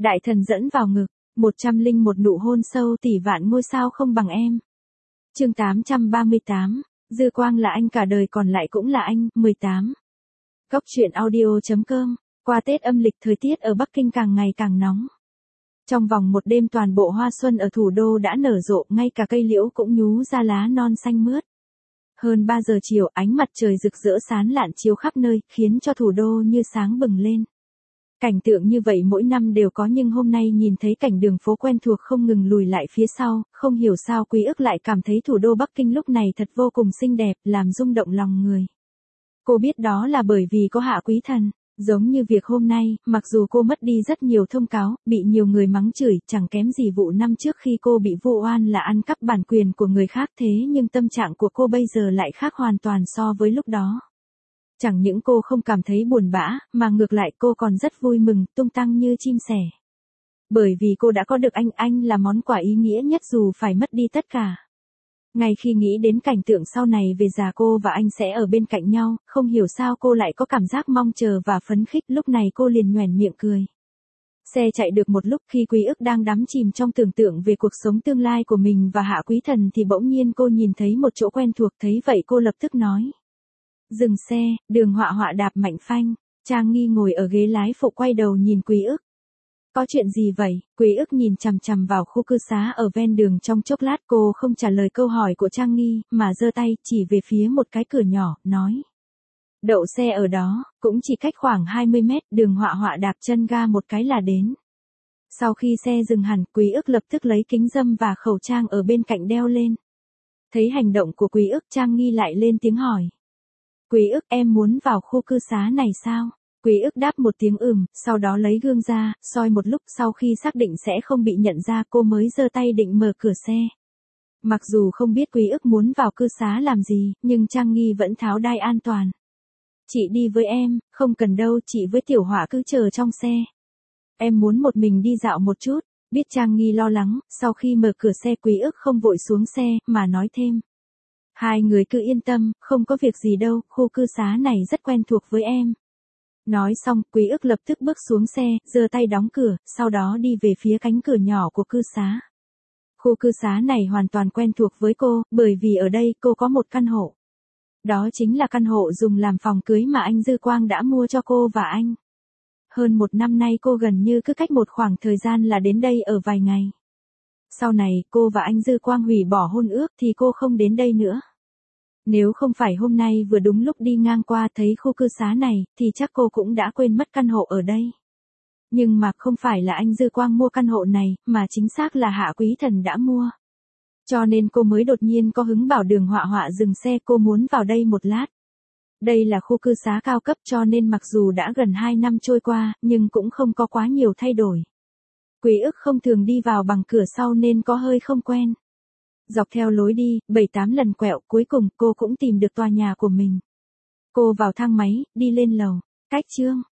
Đại thần dẫn vào ngực, 101 nụ hôn sâu tỷ vạn ngôi sao không bằng em. Chương 838, Dư Quang là anh cả đời còn lại cũng là anh, 18. Góc truyện audio.com, qua Tết âm lịch thời tiết ở Bắc Kinh càng ngày càng nóng. Trong vòng một đêm toàn bộ hoa xuân ở thủ đô đã nở rộ, ngay cả cây liễu cũng nhú ra lá non xanh mướt. Hơn 3 giờ chiều, ánh mặt trời rực rỡ sáng lạn chiếu khắp nơi, khiến cho thủ đô như sáng bừng lên. Cảnh tượng như vậy mỗi năm đều có, nhưng hôm nay nhìn thấy cảnh đường phố quen thuộc không ngừng lùi lại phía sau, không hiểu sao Quý Ức lại cảm thấy thủ đô Bắc Kinh lúc này thật vô cùng xinh đẹp, làm rung động lòng người. Cô biết đó là bởi vì có Hạ Quý Thần. Giống như việc hôm nay, mặc dù cô mất đi rất nhiều thông cáo, bị nhiều người mắng chửi, chẳng kém gì vụ năm trước khi cô bị vu oan là ăn cắp bản quyền của người khác, thế nhưng tâm trạng của cô bây giờ lại khác hoàn toàn so với lúc đó. Chẳng những cô không cảm thấy buồn bã, mà ngược lại cô còn rất vui mừng, tung tăng như chim sẻ. Bởi vì cô đã có được anh là món quà ý nghĩa nhất dù phải mất đi tất cả. Ngay khi nghĩ đến cảnh tượng sau này về già cô và anh sẽ ở bên cạnh nhau, không hiểu sao cô lại có cảm giác mong chờ và phấn khích, lúc này cô liền nhoẻn miệng cười. Xe chạy được một lúc, khi Quý Ức đang đắm chìm trong tưởng tượng về cuộc sống tương lai của mình và Hạ Quý Thần thì bỗng nhiên cô nhìn thấy một chỗ quen thuộc, thấy vậy cô lập tức nói. Dừng xe, Đường Họa Họa đạp mạnh phanh, Trang Nghi ngồi ở ghế lái phụ quay đầu nhìn Quý Ức. Có chuyện gì vậy? Quý Ức nhìn chằm chằm vào khu cư xá ở ven đường trong chốc lát, cô không trả lời câu hỏi của Trang Nghi, mà giơ tay chỉ về phía một cái cửa nhỏ, nói. Đậu xe ở đó, cũng chỉ cách khoảng 20 mét, Đường Họa Họa đạp chân ga một cái là đến. Sau khi xe dừng hẳn, Quý Ức lập tức lấy kính râm và khẩu trang ở bên cạnh đeo lên. Thấy hành động của Quý Ức, Trang Nghi lại lên tiếng hỏi. Quý Ức, em muốn vào khu cư xá này sao? Quý Ức đáp một tiếng sau đó lấy gương ra, soi một lúc, sau khi xác định sẽ không bị nhận ra cô mới giơ tay định mở cửa xe. Mặc dù không biết Quý Ức muốn vào cư xá làm gì, nhưng Trang Nghi vẫn tháo đai an toàn. Chị đi với em, không cần đâu, chị với Tiểu Họa cứ chờ trong xe. Em muốn một mình đi dạo một chút, biết Trang Nghi lo lắng, sau khi mở cửa xe Quý Ức không vội xuống xe, mà nói thêm. Hai người cứ yên tâm, không có việc gì đâu, khu cư xá này rất quen thuộc với em. Nói xong, Quý Ức lập tức bước xuống xe, giơ tay đóng cửa, sau đó đi về phía cánh cửa nhỏ của cư xá. Khu cư xá này hoàn toàn quen thuộc với cô, bởi vì ở đây cô có một căn hộ. Đó chính là căn hộ dùng làm phòng cưới mà anh Dư Quang đã mua cho cô và anh. Hơn một năm nay cô gần như cứ cách một khoảng thời gian là đến đây ở vài ngày. Sau này, cô và anh Dư Quang hủy bỏ hôn ước thì cô không đến đây nữa. Nếu không phải hôm nay vừa đúng lúc đi ngang qua thấy khu cư xá này, thì chắc cô cũng đã quên mất căn hộ ở đây. Nhưng mà không phải là anh Dư Quang mua căn hộ này, mà chính xác là Hạ Quý Thần đã mua. Cho nên cô mới đột nhiên có hứng bảo Đường Họa Họa dừng xe, cô muốn vào đây một lát. Đây là khu cư xá cao cấp, cho nên mặc dù đã gần 2 năm trôi qua, nhưng cũng không có quá nhiều thay đổi. Quý Ức không thường đi vào bằng cửa sau nên có hơi không quen. Dọc theo lối đi, 7-8 lần quẹo, cuối cùng cô cũng tìm được tòa nhà của mình. Cô vào thang máy, đi lên lầu. Cách chương.